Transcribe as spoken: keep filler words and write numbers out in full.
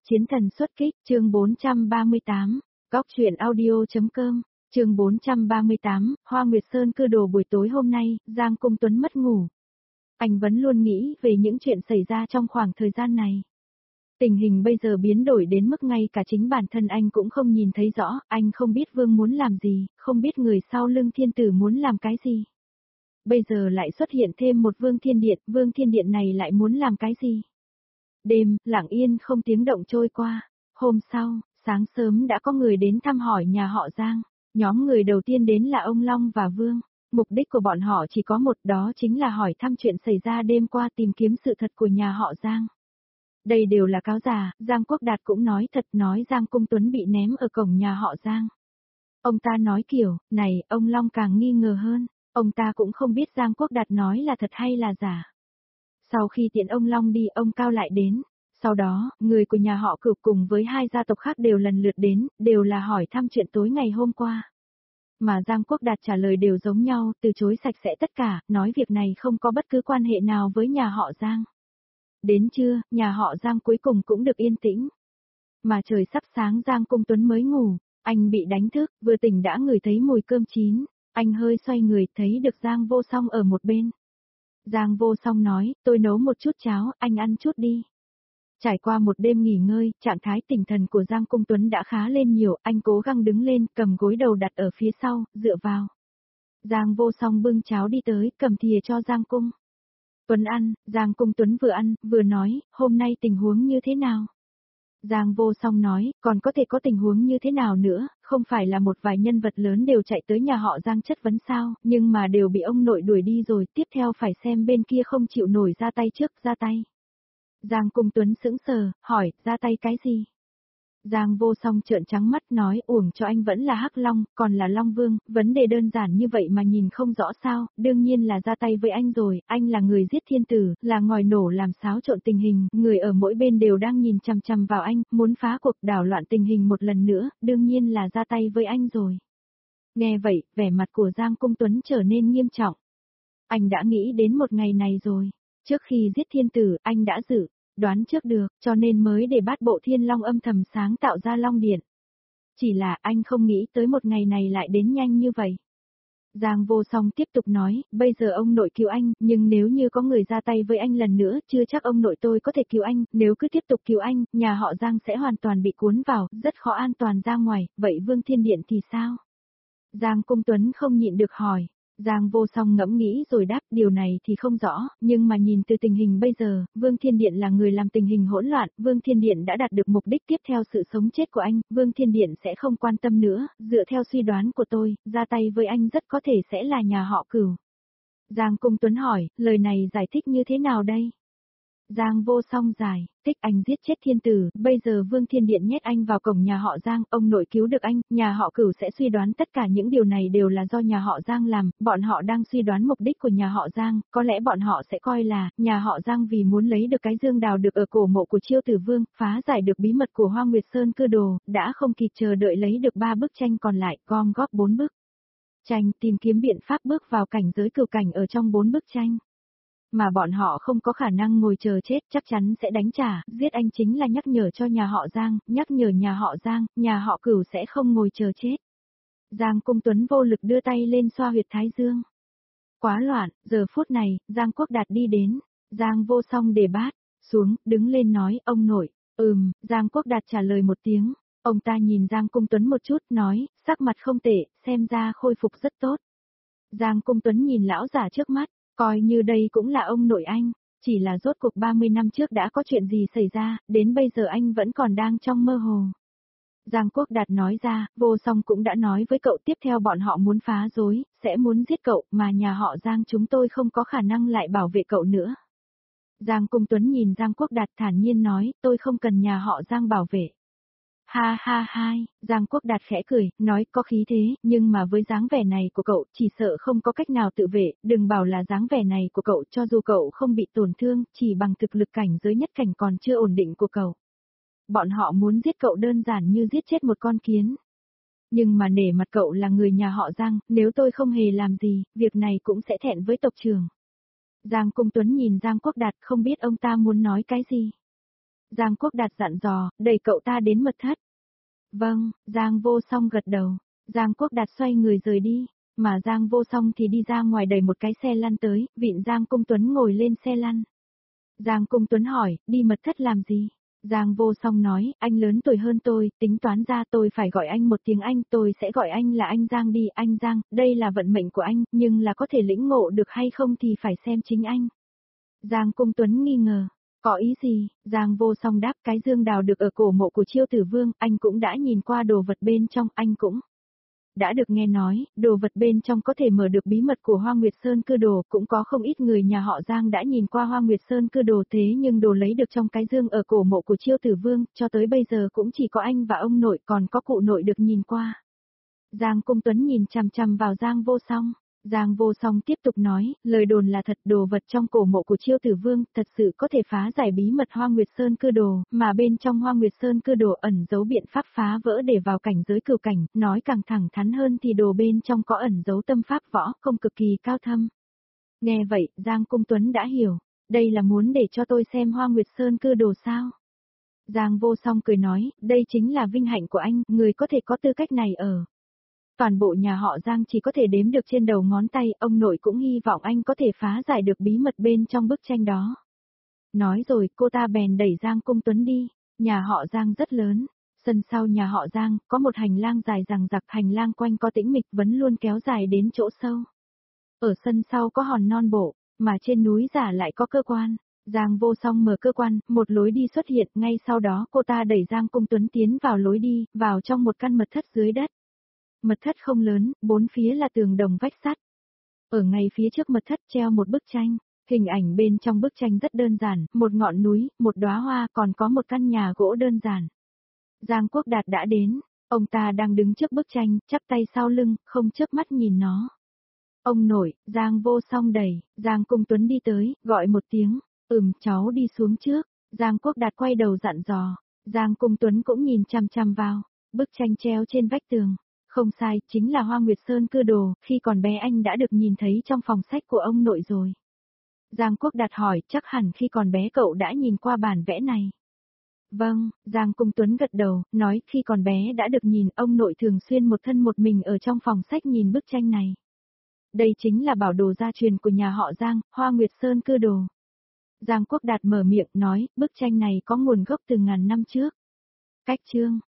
Chiến thần xuất kích, chương bốn trăm ba mươi tám, góc truyện audio.com, chương bốn trăm ba mươi tám, Hoa Nguyệt Sơn cư đồ buổi tối hôm nay, Giang Cung Tuấn mất ngủ. Anh vẫn luôn nghĩ về những chuyện xảy ra trong khoảng thời gian này. Tình hình bây giờ biến đổi đến mức ngay cả chính bản thân anh cũng không nhìn thấy rõ, anh không biết Vương muốn làm gì, không biết người sau lưng thiên tử muốn làm cái gì. Bây giờ lại xuất hiện thêm một Vương Thiên Điện, Vương Thiên Điện này lại muốn làm cái gì? Đêm, lặng yên không tiếng động trôi qua. Hôm sau, sáng sớm đã có người đến thăm hỏi nhà họ Giang. Nhóm người đầu tiên đến là ông Long và Vương. Mục đích của bọn họ chỉ có một, đó chính là hỏi thăm chuyện xảy ra đêm qua, tìm kiếm sự thật của nhà họ Giang. Đây đều là cáo già, Giang Quốc Đạt cũng nói thật, nói Giang Cung Tuấn bị ném ở cổng nhà họ Giang. Ông ta nói kiểu, này, ông Long càng nghi ngờ hơn. Ông ta cũng không biết Giang Quốc Đạt nói là thật hay là giả. Sau khi tiện ông Long đi, ông Cao lại đến. Sau đó, người của nhà họ Cửu cùng với hai gia tộc khác đều lần lượt đến, đều là hỏi thăm chuyện tối ngày hôm qua. Mà Giang Quốc Đạt trả lời đều giống nhau, từ chối sạch sẽ tất cả, nói việc này không có bất cứ quan hệ nào với nhà họ Giang. Đến trưa, nhà họ Giang cuối cùng cũng được yên tĩnh. Mà trời sắp sáng, Giang Cung Tuấn mới ngủ, anh bị đánh thức, vừa tỉnh đã ngửi thấy mùi cơm chín, anh hơi xoay người thấy được Giang Vô Song ở một bên. Giang Vô Song nói, tôi nấu một chút cháo, anh ăn chút đi. Trải qua một đêm nghỉ ngơi, trạng thái tinh thần của Giang Cung Tuấn đã khá lên nhiều, anh cố gắng đứng lên, cầm gối đầu đặt ở phía sau, dựa vào. Giang Vô Song bưng cháo đi tới, cầm thìa cho Giang Cung Tuấn ăn, Giang Cung Tuấn vừa ăn, vừa nói, hôm nay tình huống như thế nào? Giang Vô Song nói, còn có thể có tình huống như thế nào nữa, không phải là một vài nhân vật lớn đều chạy tới nhà họ Giang chất vấn sao, nhưng mà đều bị ông nội đuổi đi rồi, tiếp theo phải xem bên kia không chịu nổi ra tay trước, ra tay. Giang Cung Tuấn sững sờ, hỏi, ra tay cái gì? Giang Vô Song trợn trắng mắt nói, uổng cho anh vẫn là Hắc Long, còn là Long Vương, vấn đề đơn giản như vậy mà nhìn không rõ sao, đương nhiên là ra tay với anh rồi, anh là người giết thiên tử, là ngòi nổ làm xáo trộn tình hình, người ở mỗi bên đều đang nhìn chằm chằm vào anh, muốn phá cuộc đảo loạn tình hình một lần nữa, đương nhiên là ra tay với anh rồi. Nghe vậy, vẻ mặt của Giang Cung Tuấn trở nên nghiêm trọng. Anh đã nghĩ đến một ngày này rồi, trước khi giết thiên tử, anh đã dự đoán trước được, cho nên mới để Bát Bộ Thiên Long âm thầm sáng tạo ra Long Điện. Chỉ là anh không nghĩ tới một ngày này lại đến nhanh như vậy. Giang Vô Song tiếp tục nói, bây giờ ông nội cứu anh, nhưng nếu như có người ra tay với anh lần nữa, chưa chắc ông nội tôi có thể cứu anh, nếu cứ tiếp tục cứu anh, nhà họ Giang sẽ hoàn toàn bị cuốn vào, rất khó an toàn ra ngoài, vậy Vương Thiên Điện thì sao? Giang Cung Tuấn không nhịn được hỏi. Giang Vô Song ngẫm nghĩ rồi đáp, điều này thì không rõ, nhưng mà nhìn từ tình hình bây giờ, Vương Thiên Điện là người làm tình hình hỗn loạn, Vương Thiên Điện đã đạt được mục đích tiếp theo sự sống chết của anh, Vương Thiên Điện sẽ không quan tâm nữa, dựa theo suy đoán của tôi, ra tay với anh rất có thể sẽ là nhà họ Cửu. Giang Cung Tuấn hỏi, lời này giải thích như thế nào đây? Giang Vô Song giải, thích anh giết chết thiên tử, bây giờ Vương Thiên Điện nhét anh vào cổng nhà họ Giang, ông nội cứu được anh, nhà họ Cửu sẽ suy đoán tất cả những điều này đều là do nhà họ Giang làm, bọn họ đang suy đoán mục đích của nhà họ Giang, có lẽ bọn họ sẽ coi là, nhà họ Giang vì muốn lấy được cái dương đào được ở cổ mộ của Chiêu Tử Vương, phá giải được bí mật của Hoa Nguyệt Sơn cư đồ, đã không kịp chờ đợi lấy được ba bức tranh còn lại, gom góp bốn bức tranh, tìm kiếm biện pháp bước vào cảnh giới cửu cảnh ở trong bốn bức tranh. Mà bọn họ không có khả năng ngồi chờ chết, chắc chắn sẽ đánh trả, giết anh chính là nhắc nhở cho nhà họ Giang, nhắc nhở nhà họ Giang, nhà họ Cửu sẽ không ngồi chờ chết. Giang Cung Tuấn vô lực đưa tay lên xoa huyệt thái dương. Quá loạn, giờ phút này, Giang Quốc Đạt đi đến, Giang Vô Song để bát xuống, đứng lên nói, ông nội, ừm, Giang Quốc Đạt trả lời một tiếng, ông ta nhìn Giang Cung Tuấn một chút, nói, sắc mặt không tệ, xem ra khôi phục rất tốt. Giang Cung Tuấn nhìn lão già trước mắt, coi như đây cũng là ông nội anh, chỉ là rốt cuộc ba mươi năm trước đã có chuyện gì xảy ra, đến bây giờ anh vẫn còn đang trong mơ hồ. Giang Quốc Đạt nói ra, Vô Song cũng đã nói với cậu tiếp theo bọn họ muốn phá rối, sẽ muốn giết cậu, mà nhà họ Giang chúng tôi không có khả năng lại bảo vệ cậu nữa. Giang Cung Tuấn nhìn Giang Quốc Đạt thản nhiên nói, tôi không cần nhà họ Giang bảo vệ. Ha ha ha, Giang Quốc Đạt khẽ cười, nói có khí thế, nhưng mà với dáng vẻ này của cậu, chỉ sợ không có cách nào tự vệ, đừng bảo là dáng vẻ này của cậu, cho dù cậu không bị tổn thương, chỉ bằng thực lực cảnh giới nhất cảnh còn chưa ổn định của cậu. Bọn họ muốn giết cậu đơn giản như giết chết một con kiến. Nhưng mà nể mặt cậu là người nhà họ Giang, nếu tôi không hề làm gì, việc này cũng sẽ thẹn với tộc trưởng. Giang Cung Tuấn nhìn Giang Quốc Đạt không biết ông ta muốn nói cái gì. Giang Quốc Đạt dặn dò, đẩy cậu ta đến mật thất. Vâng, Giang Vô Song gật đầu. Giang Quốc Đạt xoay người rời đi, mà Giang Vô Song thì đi ra ngoài đẩy một cái xe lăn tới, vịn Giang Cung Tuấn ngồi lên xe lăn. Giang Cung Tuấn hỏi, đi mật thất làm gì? Giang Vô Song nói, anh lớn tuổi hơn tôi, tính toán ra tôi phải gọi anh một tiếng anh, tôi sẽ gọi anh là anh Giang đi, anh Giang, đây là vận mệnh của anh, nhưng là có thể lĩnh ngộ được hay không thì phải xem chính anh. Giang Cung Tuấn nghi ngờ, có ý gì? Giang Vô Song đáp, cái dương đào được ở cổ mộ của Chiêu Tử Vương, anh cũng đã nhìn qua đồ vật bên trong, anh cũng đã được nghe nói, đồ vật bên trong có thể mở được bí mật của Hoa Nguyệt Sơn Cư Đồ, cũng có không ít người nhà họ Giang đã nhìn qua Hoa Nguyệt Sơn Cư Đồ, thế nhưng đồ lấy được trong cái dương ở cổ mộ của Chiêu Tử Vương, cho tới bây giờ cũng chỉ có anh và ông nội, còn có cụ nội được nhìn qua. Giang Cung Tuấn nhìn chằm chằm vào Giang Vô Song. Giang Vô Song tiếp tục nói, lời đồn là thật, đồ vật trong cổ mộ của Chiêu Tử Vương thật sự có thể phá giải bí mật Hoa Nguyệt Sơn Cư Đồ, mà bên trong Hoa Nguyệt Sơn Cư Đồ ẩn giấu biện pháp phá vỡ để vào cảnh giới cửu cảnh, nói càng thẳng thắn hơn thì đồ bên trong có ẩn giấu tâm pháp võ công cực kỳ cao thâm. Nghe vậy, Giang Cung Tuấn đã hiểu, đây là muốn để cho tôi xem Hoa Nguyệt Sơn Cư Đồ sao? Giang Vô Song cười nói, đây chính là vinh hạnh của anh, người có thể có tư cách này ở. Toàn bộ nhà họ Giang chỉ có thể đếm được trên đầu ngón tay, ông nội cũng hy vọng anh có thể phá giải được bí mật bên trong bức tranh đó. Nói rồi, cô ta bèn đẩy Giang Cung Tuấn đi, nhà họ Giang rất lớn, sân sau nhà họ Giang, có một hành lang dài dằng dặc, hành lang quanh có tĩnh mịch vẫn luôn kéo dài đến chỗ sâu. Ở sân sau có hòn non bộ, mà trên núi giả lại có cơ quan. Giang Vô Song mở cơ quan, một lối đi xuất hiện, ngay sau đó cô ta đẩy Giang Cung Tuấn tiến vào lối đi, vào trong một căn mật thất dưới đất. Mật thất không lớn, bốn phía là tường đồng vách sắt. Ở ngay phía trước mật thất treo một bức tranh, hình ảnh bên trong bức tranh rất đơn giản, một ngọn núi, một đóa hoa, còn có một căn nhà gỗ đơn giản. Giang Quốc Đạt đã đến, ông ta đang đứng trước bức tranh, chắp tay sau lưng, không chớp mắt nhìn nó. Ông nội, Giang Vô Song đẩy, Giang Cung Tuấn đi tới, gọi một tiếng, ừm, cháu đi xuống trước. Giang Quốc Đạt quay đầu dặn dò, Giang Cung Tuấn cũng nhìn chăm chăm vào, bức tranh treo trên vách tường. Không sai, chính là Hoa Nguyệt Sơn Cư Đồ, khi còn bé anh đã được nhìn thấy trong phòng sách của ông nội rồi. Giang Quốc Đạt hỏi, chắc hẳn khi còn bé cậu đã nhìn qua bản vẽ này. Vâng, Giang Cung Tuấn gật đầu, nói khi còn bé đã được nhìn, ông nội thường xuyên một thân một mình ở trong phòng sách nhìn bức tranh này. Đây chính là bảo đồ gia truyền của nhà họ Giang, Hoa Nguyệt Sơn Cư Đồ. Giang Quốc Đạt mở miệng nói, bức tranh này có nguồn gốc từ ngàn năm trước. Cách chương